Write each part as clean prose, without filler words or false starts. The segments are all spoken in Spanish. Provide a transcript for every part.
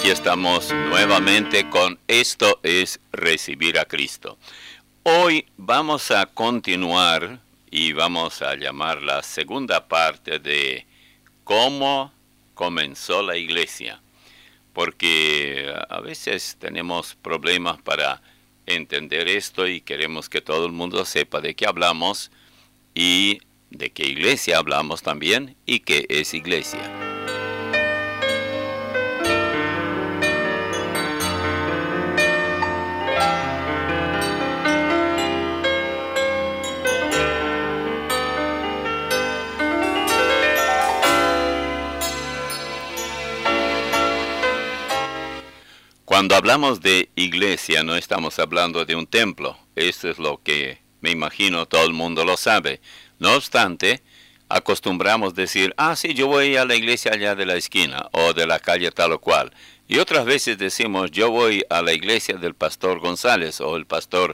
Aquí estamos nuevamente con Esto es Recibir a Cristo. Hoy vamos a continuar y vamos a llamar la segunda parte de cómo comenzó la iglesia. Porque a veces tenemos problemas para entender esto y queremos que todo el mundo sepa de qué hablamos y de qué iglesia hablamos también y qué es iglesia. Cuando hablamos de iglesia no estamos hablando de un templo. Eso es lo que me imagino todo el mundo lo sabe. No obstante, acostumbramos decir, sí, yo voy a la iglesia allá de la esquina o de la calle tal o cual. Y otras veces decimos, yo voy a la iglesia del pastor González o el pastor,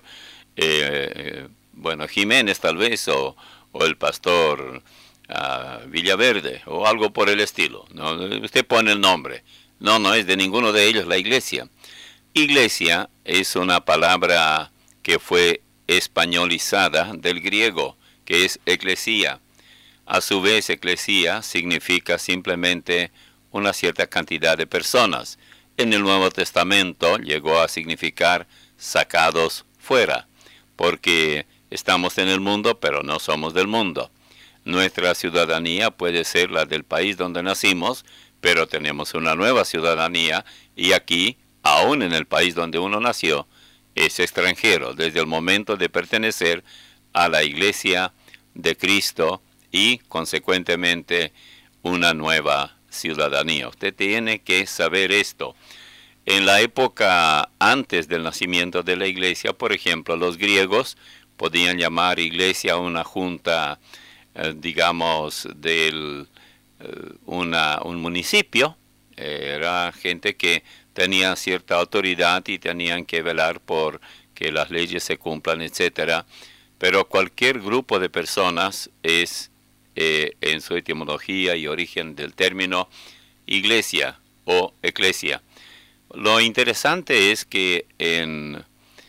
Jiménez tal vez, o el pastor Villaverde o algo por el estilo. ¿No? Usted pone el nombre. No es de ninguno de ellos la iglesia. Iglesia es una palabra que fue españolizada del griego, que es eclesía. A su vez, eclesía significa simplemente una cierta cantidad de personas. En el Nuevo Testamento llegó a significar sacados fuera, porque estamos en el mundo, pero no somos del mundo. Nuestra ciudadanía puede ser la del país donde nacimos, pero tenemos una nueva ciudadanía y aquí, aún en el país donde uno nació, es extranjero desde el momento de pertenecer a la iglesia de Cristo y, consecuentemente, una nueva ciudadanía. Usted tiene que saber esto. En la época antes del nacimiento de la iglesia, por ejemplo, los griegos podían llamar iglesia a una junta, un municipio. Era gente que tenía cierta autoridad y tenían que velar por que las leyes se cumplan, etc. Pero cualquier grupo de personas es, en su etimología y origen del término, iglesia o eclesia. Lo interesante es que en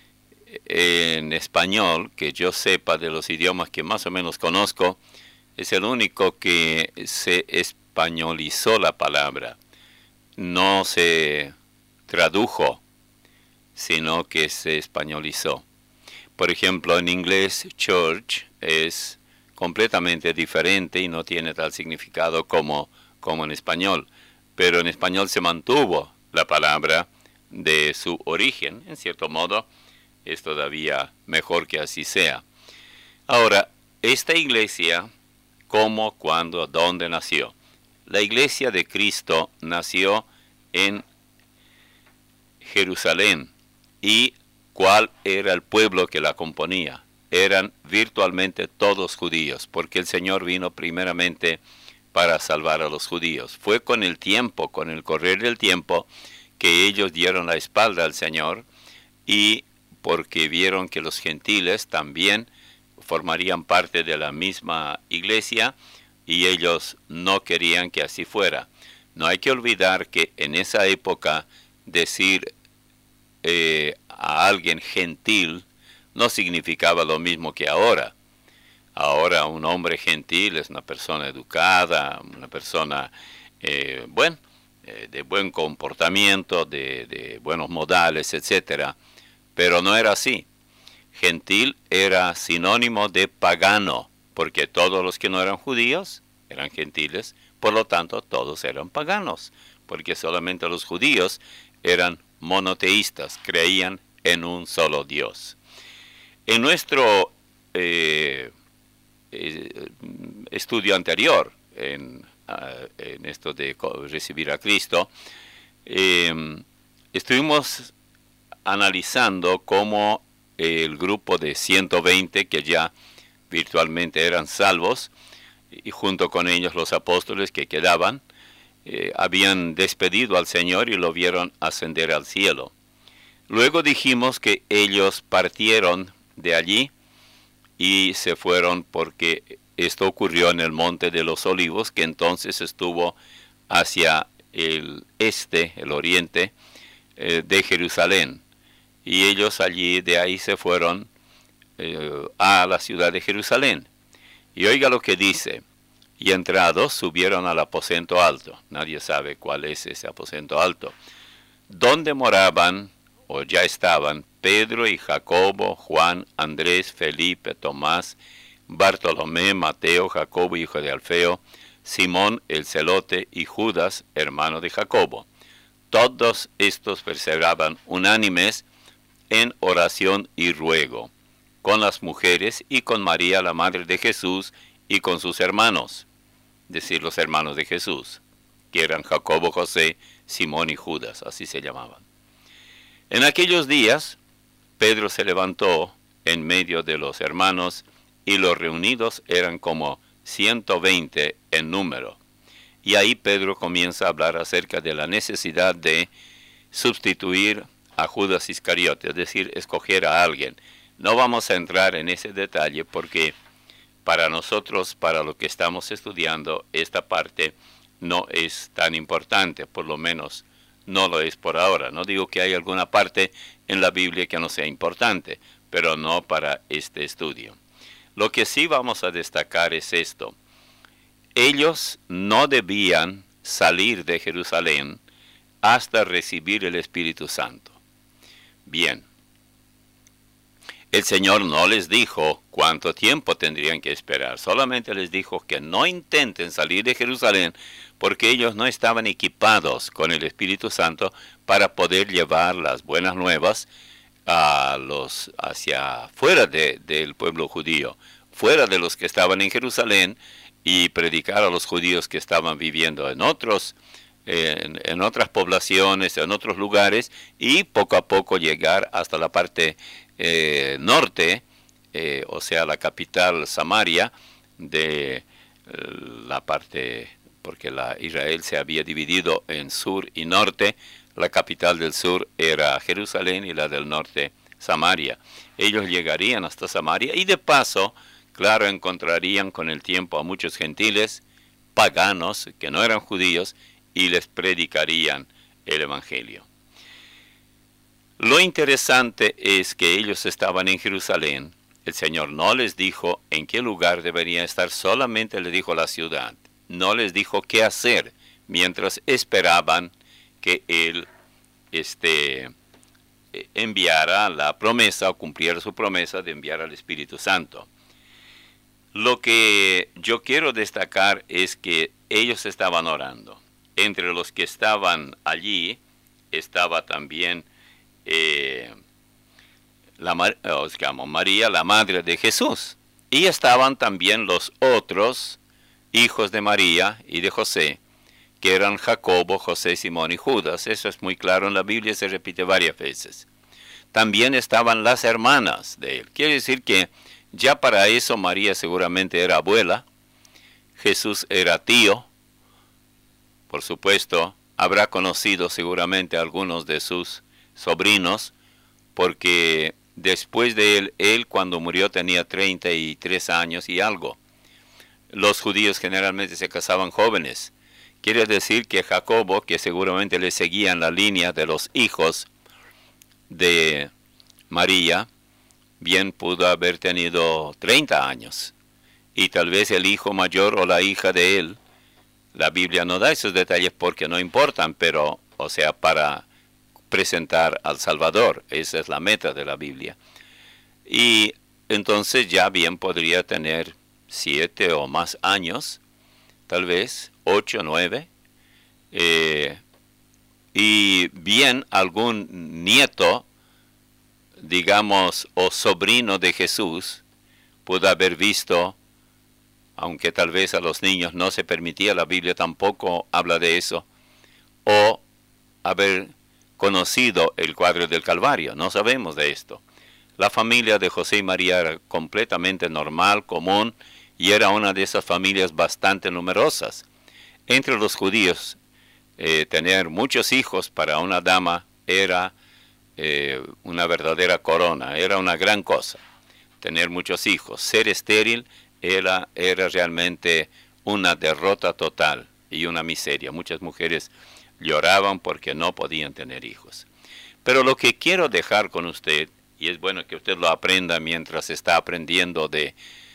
español, que yo sepa de los idiomas que más o menos conozco, es el único que se españolizó la palabra. No se tradujo, sino que se españolizó. Por ejemplo, en inglés, church es completamente diferente y no tiene tal significado como en español. Pero en español se mantuvo la palabra de su origen, en cierto modo. Es todavía mejor que así sea. Ahora, esta iglesia, ¿cómo, cuándo, dónde nació? La iglesia de Cristo nació en Jerusalén. ¿Y cuál era el pueblo que la componía? Eran virtualmente todos judíos, porque el Señor vino primeramente para salvar a los judíos. Fue con el tiempo, con el correr del tiempo, que ellos dieron la espalda al Señor y porque vieron que los gentiles también formarían parte de la misma iglesia y ellos no querían que así fuera. No hay que olvidar que en esa época decir a alguien gentil no significaba lo mismo que ahora. Ahora un hombre gentil es una persona educada, una persona de buen comportamiento, de buenos modales, etc. Pero no era así. Gentil era sinónimo de pagano, porque todos los que no eran judíos eran gentiles, por lo tanto todos eran paganos, porque solamente los judíos eran monoteístas, creían en un solo Dios. En nuestro estudio anterior, en esto de recibir a Cristo, estuvimos analizando cómo el grupo de 120 que ya virtualmente eran salvos, y junto con ellos los apóstoles que quedaban, habían despedido al Señor y lo vieron ascender al cielo. Luego dijimos que ellos partieron de allí y se fueron porque esto ocurrió en el Monte de los Olivos, que entonces estuvo hacia el oriente de Jerusalén. Y ellos allí, de ahí se fueron a la ciudad de Jerusalén. Y oiga lo que dice: y entrados subieron al aposento alto. Nadie sabe cuál es ese aposento alto, donde moraban, o ya estaban, Pedro y Jacobo, Juan, Andrés, Felipe, Tomás, Bartolomé, Mateo, Jacobo, hijo de Alfeo, Simón el celote y Judas, hermano de Jacobo. Todos estos perseveraban unánimes en oración y ruego, con las mujeres y con María, la madre de Jesús, y con sus hermanos, es decir, los hermanos de Jesús, que eran Jacobo, José, Simón y Judas, así se llamaban. En aquellos días, Pedro se levantó en medio de los hermanos, y los reunidos eran como 120 en número. Y ahí Pedro comienza a hablar acerca de la necesidad de sustituir a Judas Iscariote, es decir, escoger a alguien. No vamos a entrar en ese detalle porque para nosotros, para lo que estamos estudiando, esta parte no es tan importante, por lo menos no lo es por ahora. No digo que hay alguna parte en la Biblia que no sea importante, pero no para este estudio. Lo que sí vamos a destacar es esto: ellos no debían salir de Jerusalén hasta recibir el Espíritu Santo. Bien, el Señor no les dijo cuánto tiempo tendrían que esperar, solamente les dijo que no intenten salir de Jerusalén porque ellos no estaban equipados con el Espíritu Santo para poder llevar las buenas nuevas hacia fuera del pueblo judío, fuera de los que estaban en Jerusalén, y predicar a los judíos que estaban viviendo en otras poblaciones, en otros lugares, y poco a poco llegar hasta la parte norte, o sea, la capital Samaria, de la parte, porque Israel se había dividido en sur y norte. La capital del sur era Jerusalén y la del norte Samaria. Ellos llegarían hasta Samaria y de paso, claro, encontrarían con el tiempo a muchos gentiles paganos que no eran judíos y les predicarían el evangelio. Lo interesante es que ellos estaban en Jerusalén. El Señor no les dijo en qué lugar deberían estar, solamente les dijo la ciudad. No les dijo qué hacer mientras esperaban que Él enviara la promesa o cumpliera su promesa de enviar al Espíritu Santo. Lo que yo quiero destacar es que ellos estaban orando. Entre los que estaban allí estaba también María, la madre de Jesús. Y estaban también los otros hijos de María y de José, que eran Jacobo, José, Simón y Judas. Eso es muy claro en la Biblia, se repite varias veces. También estaban las hermanas de él. Quiere decir que ya para eso María seguramente era abuela, Jesús era tío, por supuesto, habrá conocido seguramente a algunos de sus sobrinos, porque después de él cuando murió tenía 33 años y algo. Los judíos generalmente se casaban jóvenes. Quiere decir que Jacobo, que seguramente le seguía en la línea de los hijos de María, bien pudo haber tenido 30 años. Y tal vez el hijo mayor o la hija de él, la Biblia no da esos detalles porque no importan, pero, o sea, para presentar al Salvador, esa es la meta de la Biblia. Y entonces ya bien podría tener 7 o más años, tal vez 8, 9, y bien algún nieto, digamos, o sobrino de Jesús, pudo haber visto, aunque tal vez a los niños no se permitía, la Biblia tampoco habla de eso, o haber conocido el cuadro del Calvario. No sabemos de esto. La familia de José y María era completamente normal, común, y era una de esas familias bastante numerosas. Entre los judíos, tener muchos hijos para una dama era una verdadera corona, era una gran cosa. Tener muchos hijos, ser estéril era realmente una derrota total y una miseria. Muchas mujeres lloraban porque no podían tener hijos. Pero lo que quiero dejar con usted, y es bueno que usted lo aprenda mientras está aprendiendo de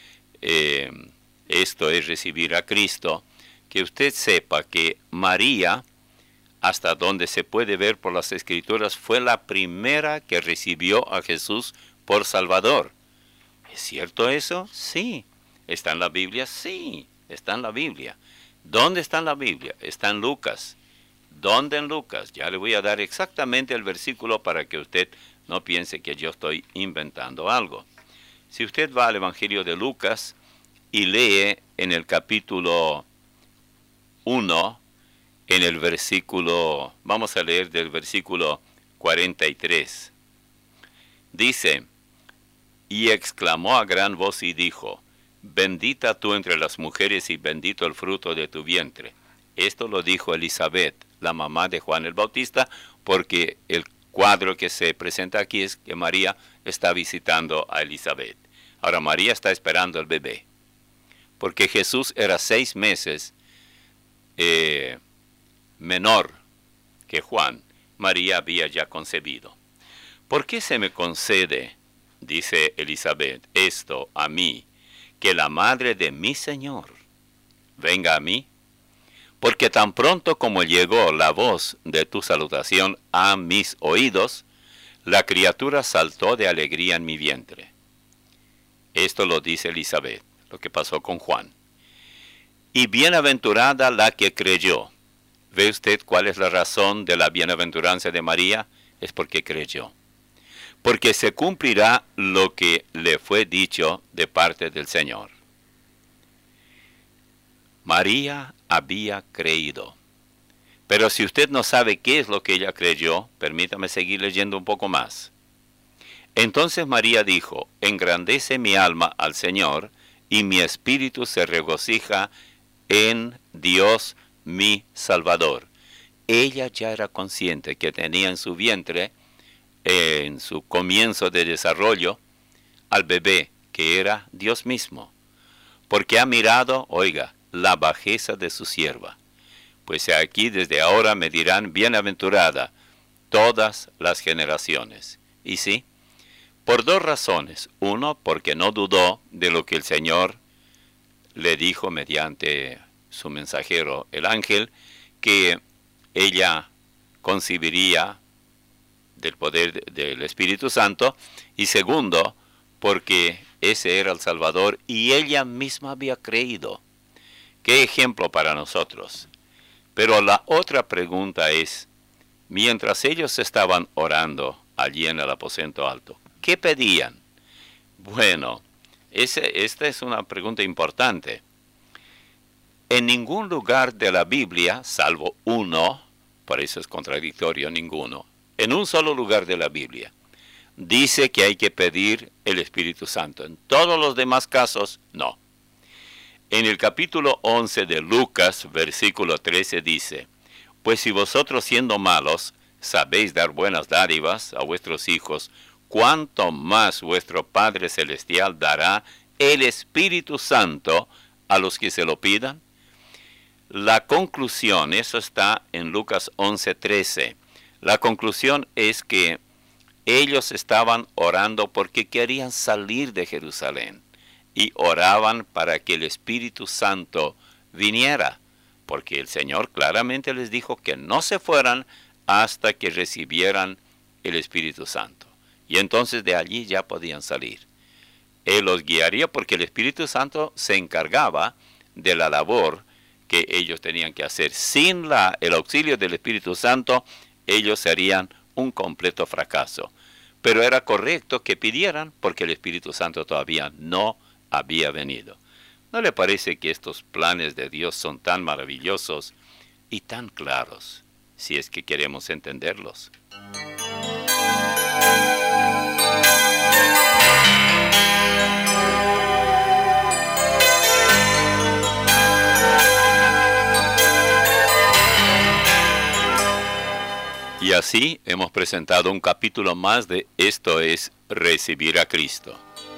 esto es recibir a Cristo, que usted sepa que María, hasta donde se puede ver por las Escrituras, fue la primera que recibió a Jesús por Salvador. ¿Es cierto eso? Sí. ¿Está en la Biblia? Sí, está en la Biblia. ¿Dónde está en la Biblia? Está en Lucas. ¿Dónde en Lucas? Ya le voy a dar exactamente el versículo para que usted no piense que yo estoy inventando algo. Si usted va al Evangelio de Lucas y lee en el capítulo 1, en el versículo, vamos a leer del versículo 43. Dice, y exclamó a gran voz y dijo, bendita tú entre las mujeres y bendito el fruto de tu vientre. Esto lo dijo Elizabeth, la mamá de Juan el Bautista, porque el cuadro que se presenta aquí es que María está visitando a Elizabeth. Ahora María está esperando al bebé, porque Jesús era 6 meses menor que Juan. María había ya concebido. ¿Por qué se me concede, dice Elizabeth, esto a mí, que la madre de mi Señor venga a mí? Porque tan pronto como llegó la voz de tu salutación a mis oídos, la criatura saltó de alegría en mi vientre. Esto lo dice Elizabeth, lo que pasó con Juan. Y bienaventurada la que creyó. ¿Ve usted cuál es la razón de la bienaventuranza de María? Es porque creyó. Porque se cumplirá lo que le fue dicho de parte del Señor. María había creído. Pero si usted no sabe qué es lo que ella creyó, permítame seguir leyendo un poco más. Entonces María dijo, engrandece mi alma al Señor, y mi espíritu se regocija en Dios mi Salvador. Ella ya era consciente que tenía en su vientre, en su comienzo de desarrollo, al bebé, que era Dios mismo. Porque ha mirado, oiga, la bajeza de su sierva. Pues aquí desde ahora me dirán bienaventurada todas las generaciones. Y sí, por 2 razones. Uno, porque no dudó de lo que el Señor le dijo mediante su mensajero, el ángel, que ella concibiría del poder del Espíritu Santo. Y segundo, porque ese era el Salvador y ella misma había creído. ¿Qué ejemplo para nosotros? Pero la otra pregunta es, mientras ellos estaban orando allí en el aposento alto, ¿qué pedían? Bueno, esta es una pregunta importante. En ningún lugar de la Biblia, salvo uno, por eso es contradictorio ninguno, en un solo lugar de la Biblia, dice que hay que pedir el Espíritu Santo. En todos los demás casos, no. En el capítulo 11 de Lucas, versículo 13 dice, pues si vosotros siendo malos sabéis dar buenas dádivas a vuestros hijos, ¿cuánto más vuestro Padre Celestial dará el Espíritu Santo a los que se lo pidan? La conclusión, eso está en Lucas 11:13. La conclusión es que ellos estaban orando porque querían salir de Jerusalén y oraban para que el Espíritu Santo viniera, porque el Señor claramente les dijo que no se fueran hasta que recibieran el Espíritu Santo. Y entonces de allí ya podían salir. Él los guiaría porque el Espíritu Santo se encargaba de la labor que ellos tenían que hacer. Sin el auxilio del Espíritu Santo, ellos serían un completo fracaso. Pero era correcto que pidieran porque el Espíritu Santo todavía no había venido. ¿No le parece que estos planes de Dios son tan maravillosos y tan claros, si es que queremos entenderlos? Y así hemos presentado un capítulo más de Esto es Recibir a Cristo.